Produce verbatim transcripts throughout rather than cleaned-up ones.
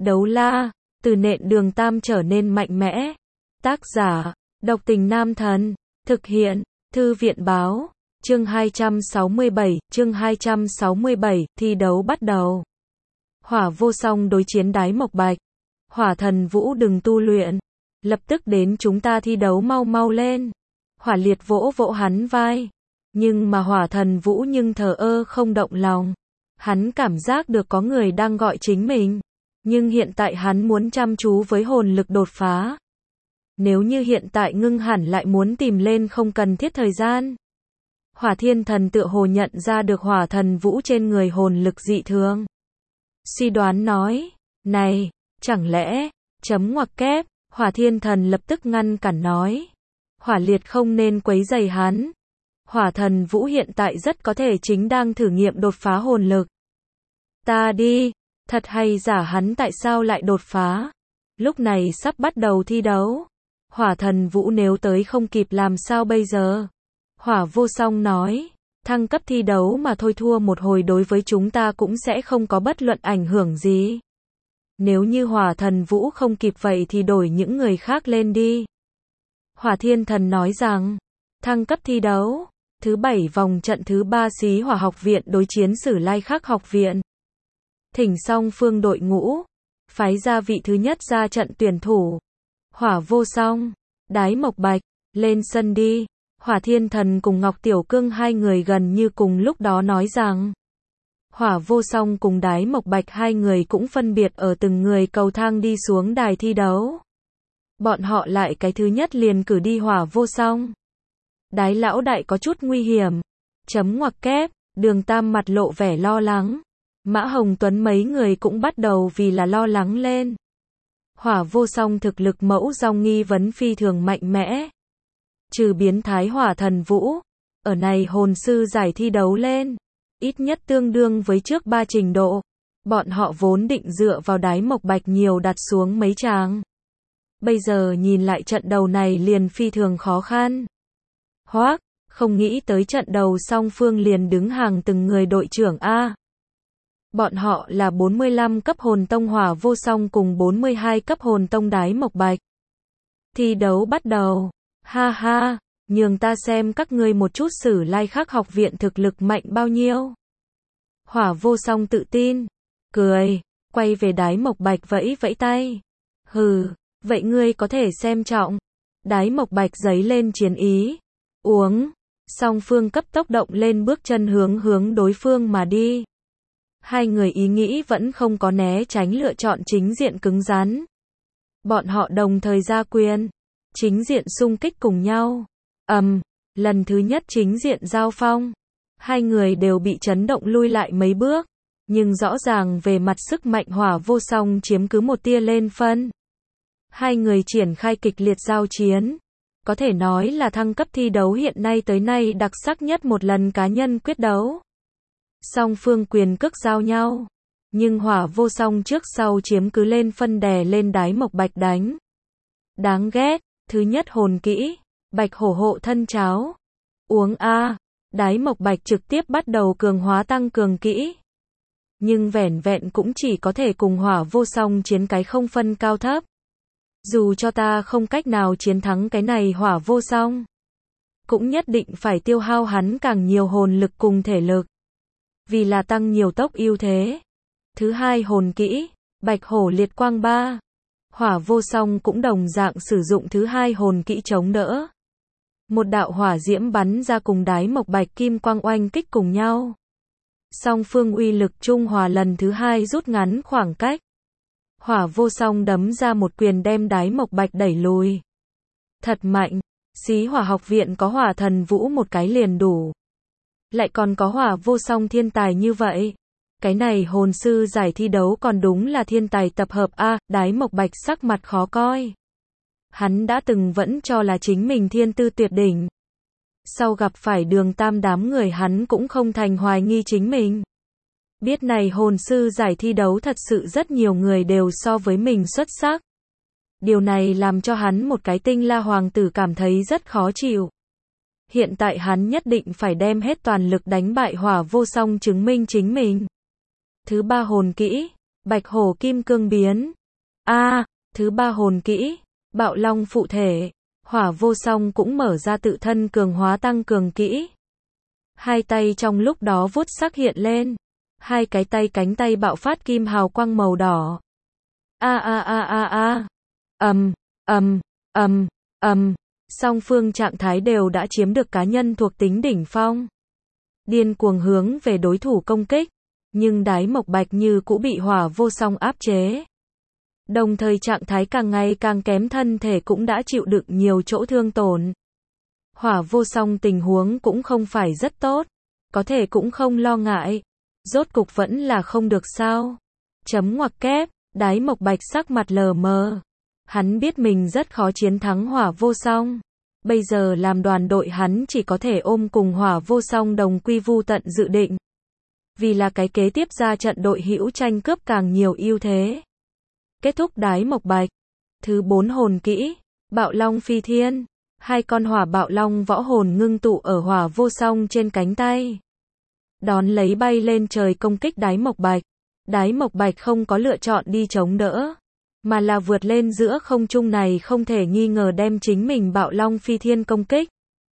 Đấu la, từ nện Đường Tam trở nên mạnh mẽ. Tác giả, Độc Tình Nam Thần. Thực hiện, Thư viện Báo. Chương hai trăm sáu mươi bảy, chương hai trăm sáu mươi bảy, thi đấu bắt đầu. Hỏa Vô Song đối chiến Đái Mộc Bạch. Hỏa Thần Vũ đừng tu luyện. Lập tức đến chúng ta thi đấu mau mau lên. Hỏa Liệt vỗ vỗ hắn vai. Nhưng mà Hỏa Thần Vũ nhưng thờ ơ không động lòng. Hắn cảm giác được có người đang gọi chính mình. Nhưng hiện tại hắn muốn chăm chú với hồn lực đột phá. Nếu như hiện tại ngưng hẳn lại muốn tìm lên không cần thiết thời gian. Hỏa Thiên Thần tựa hồ nhận ra được Hỏa Thần Vũ trên người hồn lực dị thường. Suy đoán nói, này, chẳng lẽ, chấm ngoặc kép, Hỏa Thiên Thần lập tức ngăn cản nói. Hỏa Liệt không nên quấy rầy hắn. Hỏa Thần Vũ hiện tại rất có thể chính đang thử nghiệm đột phá hồn lực. Ta đi, thật hay giả hắn tại sao lại đột phá? Lúc này sắp bắt đầu thi đấu. Hỏa Thần Vũ nếu tới không kịp làm sao bây giờ? Hỏa Vô Song nói, thăng cấp thi đấu mà thôi, thua một hồi đối với chúng ta cũng sẽ không có bất luận ảnh hưởng gì. Nếu như Hỏa Thần Vũ không kịp vậy thì đổi những người khác lên đi. Hỏa Thiên Thần nói rằng, thăng cấp thi đấu, thứ bảy vòng trận thứ ba Xí Hỏa Học Viện đối chiến Sử Lai Khắc Học Viện. Thỉnh song phương đội ngũ, phái ra vị thứ nhất ra trận tuyển thủ. Hỏa Vô Song, Đái Mộc Bạch, lên sân đi. Hỏa Thiên Thần cùng Ngọc Tiểu Cương hai người gần như cùng lúc đó nói rằng. Hỏa Vô Song cùng Đái Mộc Bạch hai người cũng phân biệt ở từng người cầu thang đi xuống đài thi đấu. Bọn họ lại cái thứ nhất liền cử đi Hỏa Vô Song. Đái lão đại có chút nguy hiểm. Chấm ngoặc kép, Đường Tam mặt lộ vẻ lo lắng. Mã Hồng Tuấn mấy người cũng bắt đầu vì là lo lắng lên. Hỏa Vô Song thực lực mẫu dòng nghi vấn phi thường mạnh mẽ. Trừ biến thái Hỏa Thần Vũ, ở này hồn sư giải thi đấu lên, ít nhất tương đương với trước ba trình độ. Bọn họ vốn định dựa vào Đái Mộc Bạch nhiều đặt xuống mấy tràng. Bây giờ nhìn lại trận đầu này liền phi thường khó khăn. Hoác, không nghĩ tới trận đầu song phương liền đứng hàng từng người đội trưởng A. Bọn họ là bốn mươi lăm cấp hồn tông Hỏa Vô Song cùng bốn mươi hai cấp hồn tông Đái Mộc Bạch. Thi đấu bắt đầu. Ha ha, nhường ta xem các ngươi một chút Sử Lai Khắc Học Viện thực lực mạnh bao nhiêu. Hỏa Vô Song tự tin, cười, quay về Đái Mộc Bạch vẫy vẫy tay. Hừ, vậy ngươi có thể xem trọng. Đái Mộc Bạch giấy lên chiến ý. Uống, song phương cấp tốc động lên bước chân hướng hướng đối phương mà đi. Hai người ý nghĩ vẫn không có né tránh lựa chọn chính diện cứng rắn. Bọn họ đồng thời ra quyền. Chính diện xung kích cùng nhau. Ầm, um, lần thứ nhất chính diện giao phong. Hai người đều bị chấn động lui lại mấy bước. Nhưng rõ ràng về mặt sức mạnh Hỏa Vô Song chiếm cứ một tia lên phân. Hai người triển khai kịch liệt giao chiến. Có thể nói là thăng cấp thi đấu hiện nay tới nay đặc sắc nhất một lần cá nhân quyết đấu. Song phương quyền cước giao nhau. Nhưng Hỏa Vô Song trước sau chiếm cứ lên phân đè lên Đái Mộc Bạch đánh. Đáng ghét. Thứ nhất hồn kỹ, Bạch Hổ hộ thân cháo. Uống a, Đái Mộc Bạch trực tiếp bắt đầu cường hóa tăng cường kỹ. Nhưng vẻn vẹn cũng chỉ có thể cùng Hỏa Vô Song chiến cái không phân cao thấp. Dù cho ta không cách nào chiến thắng cái này Hỏa Vô Song, cũng nhất định phải tiêu hao hắn càng nhiều hồn lực cùng thể lực. Vì là tăng nhiều tốc ưu thế. Thứ hai hồn kỹ, Bạch Hổ liệt quang ba. Hỏa Vô Song cũng đồng dạng sử dụng thứ hai hồn kỹ chống đỡ. Một đạo hỏa diễm bắn ra cùng Đái Mộc Bạch kim quang oanh kích cùng nhau. Song phương uy lực trung hòa lần thứ hai rút ngắn khoảng cách. Hỏa Vô Song đấm ra một quyền đem Đái Mộc Bạch đẩy lùi. Thật mạnh, Xí Hỏa Học Viện có Hỏa Thần Vũ một cái liền đủ. Lại còn có Hỏa Vô Song thiên tài như vậy. Cái này hồn sư giải thi đấu còn đúng là thiên tài tập hợp A. Đái Mộc Bạch sắc mặt khó coi. Hắn đã từng vẫn cho là chính mình thiên tư tuyệt đỉnh. Sau gặp phải Đường Tam đám người hắn cũng không thành hoài nghi chính mình. Biết này hồn sư giải thi đấu thật sự rất nhiều người đều so với mình xuất sắc. Điều này làm cho hắn một cái tinh la hoàng tử cảm thấy rất khó chịu. Hiện tại hắn nhất định phải đem hết toàn lực đánh bại Hỏa Vô Song chứng minh chính mình. Thứ ba hồn kỹ, Bạch hổ kim cương biến. A, thứ ba hồn kỹ, Bạo Long phụ thể. Hỏa Vô Song cũng mở ra tự thân cường hóa tăng cường kỹ. Hai tay trong lúc đó vuốt sắc hiện lên. Hai cái tay cánh tay bạo phát kim hào quang màu đỏ. A a a a a. Ầm, ầm, ầm, ầm. Song phương trạng thái đều đã chiếm được cá nhân thuộc tính đỉnh phong. Điên cuồng hướng về đối thủ công kích, nhưng Đái Mộc Bạch như cũ bị Hỏa Vô Song áp chế. Đồng thời trạng thái càng ngày càng kém, thân thể cũng đã chịu đựng nhiều chỗ thương tổn. Hỏa Vô Song tình huống cũng không phải rất tốt, có thể cũng không lo ngại. Rốt cục vẫn là không được sao. Chấm ngoặc kép, Đái Mộc Bạch sắc mặt lờ mờ. Hắn biết mình rất khó chiến thắng Hỏa Vô Song. Bây giờ làm đoàn đội hắn chỉ có thể ôm cùng Hỏa Vô Song đồng quy vu tận dự định. Vì là cái kế tiếp ra trận đội hữu tranh cướp càng nhiều ưu thế. Kết thúc Đái Mộc Bạch. Thứ bốn hồn kỹ, Bạo Long phi thiên. Hai con hỏa bạo long võ hồn ngưng tụ ở Hỏa Vô Song trên cánh tay. Đón lấy bay lên trời công kích Đái Mộc Bạch. Đái Mộc Bạch không có lựa chọn đi chống đỡ, mà là vượt lên giữa không trung này không thể nghi ngờ đem chính mình Bạo Long phi thiên công kích.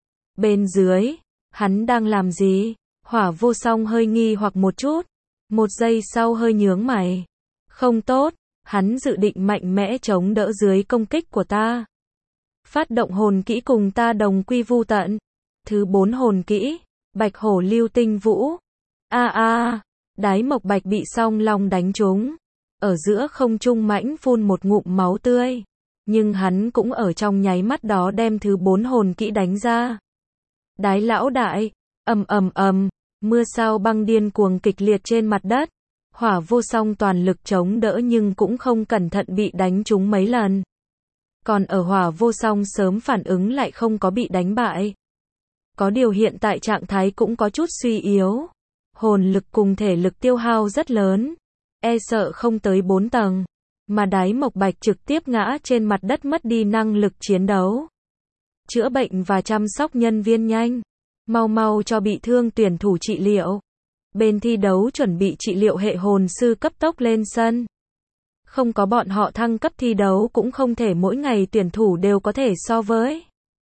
Bên dưới, hắn đang làm gì? Hỏa Vô Song hơi nghi hoặc một chút, một giây sau hơi nhướng mày. Không tốt, hắn dự định mạnh mẽ chống đỡ dưới công kích của ta. Phát động hồn kỹ cùng ta đồng quy vu tận. Thứ bốn hồn kỹ, Bạch hổ lưu tinh vũ. A a, Đái Mộc Bạch bị song long đánh trúng. Ở giữa không trung mãnh phun một ngụm máu tươi. Nhưng hắn cũng ở trong nháy mắt đó đem thứ bốn hồn kỹ đánh ra. Đái lão đại, ầm ầm ầm, mưa sao băng điên cuồng kịch liệt trên mặt đất. Hỏa Vô Song toàn lực chống đỡ nhưng cũng không cẩn thận bị đánh trúng mấy lần. Còn ở Hỏa Vô Song sớm phản ứng lại không có bị đánh bại. Có điều hiện tại trạng thái cũng có chút suy yếu. Hồn lực cùng thể lực tiêu hao rất lớn. E sợ không tới bốn tầng. Mà Đái Mộc Bạch trực tiếp ngã trên mặt đất mất đi năng lực chiến đấu. Chữa bệnh và chăm sóc nhân viên nhanh. Mau mau cho bị thương tuyển thủ trị liệu. Bên thi đấu chuẩn bị trị liệu hệ hồn sư cấp tốc lên sân. Không có bọn họ thăng cấp thi đấu cũng không thể mỗi ngày tuyển thủ đều có thể so với.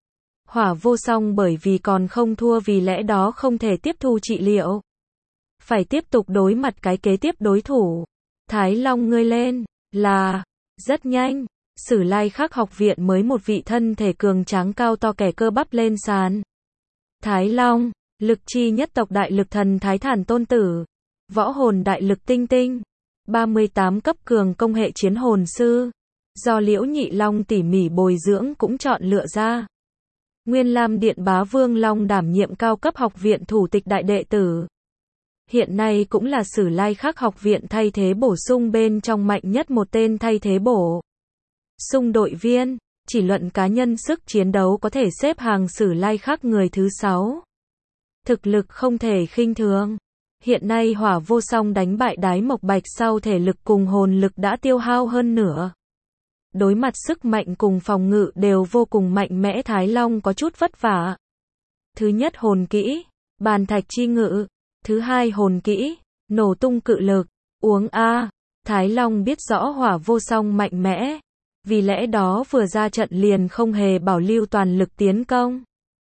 Hỏa Vô Song bởi vì còn không thua vì lẽ đó không thể tiếp thu trị liệu. Phải tiếp tục đối mặt cái kế tiếp đối thủ. Thái Long ngươi lên, là, rất nhanh, Sử Lai Khắc học viện mới một vị thân thể cường tráng cao to kẻ cơ bắp lên sàn. Thái Long, lực chi nhất tộc đại lực thần Thái Thản tôn tử, võ hồn đại lực tinh tinh, ba mươi tám cấp cường công hệ chiến hồn sư, do Liễu Nhị Long tỉ mỉ bồi dưỡng cũng chọn lựa ra. Nguyên Lam Điện Bá Vương Long đảm nhiệm cao cấp học viện thủ tịch đại đệ tử. Hiện nay cũng là Sử Lai Khắc học viện thay thế bổ sung bên trong mạnh nhất một tên thay thế bổ sung đội viên, chỉ luận cá nhân sức chiến đấu có thể xếp hàng Sử Lai Khắc người thứ sáu. Thực lực không thể khinh thường. Hiện nay Hỏa Vô Song đánh bại Đái Mộc Bạch sau thể lực cùng hồn lực đã tiêu hao hơn nửa. Đối mặt sức mạnh cùng phòng ngự đều vô cùng mạnh mẽ, Thái Long có chút vất vả. Thứ nhất hồn kỹ, Bàn Thạch Chi Ngự. Thứ hai hồn kỹ, Nổ Tung Cự Lực. Uống A. Thái Long biết rõ Hỏa Vô Song mạnh mẽ. Vì lẽ đó vừa ra trận liền không hề bảo lưu toàn lực tiến công.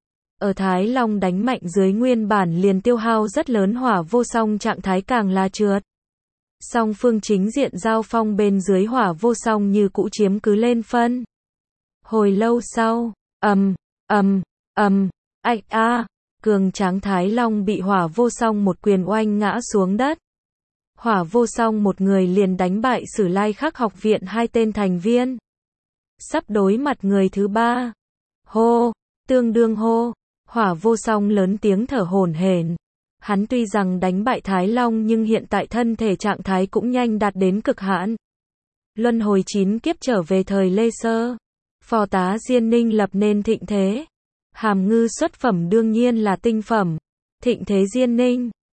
Ở Thái Long đánh mạnh dưới nguyên bản liền tiêu hao rất lớn, Hỏa Vô Song trạng thái càng là trượt. Song phương chính diện giao phong bên dưới, Hỏa Vô Song như cũ chiếm cứ lên phân. Hồi lâu sau, ầm, ầm, ầm, ạch a, cường tráng Thái Long bị Hỏa Vô Song một quyền oanh ngã xuống đất. Hỏa Vô Song một người liền đánh bại Sử Lai Khắc học viện hai tên thành viên. Sắp đối mặt người thứ ba. Hô, tương đương hô. Hỏa Vô Song lớn tiếng thở hổn hển. Hắn tuy rằng đánh bại Thái Long nhưng hiện tại thân thể trạng thái cũng nhanh đạt đến cực hạn. Luân hồi chín kiếp trở về thời Lê Sơ. Phò tá Diên Ninh lập nên thịnh thế. Hàm Ngư xuất phẩm đương nhiên là tinh phẩm. Thịnh thế Diên Ninh.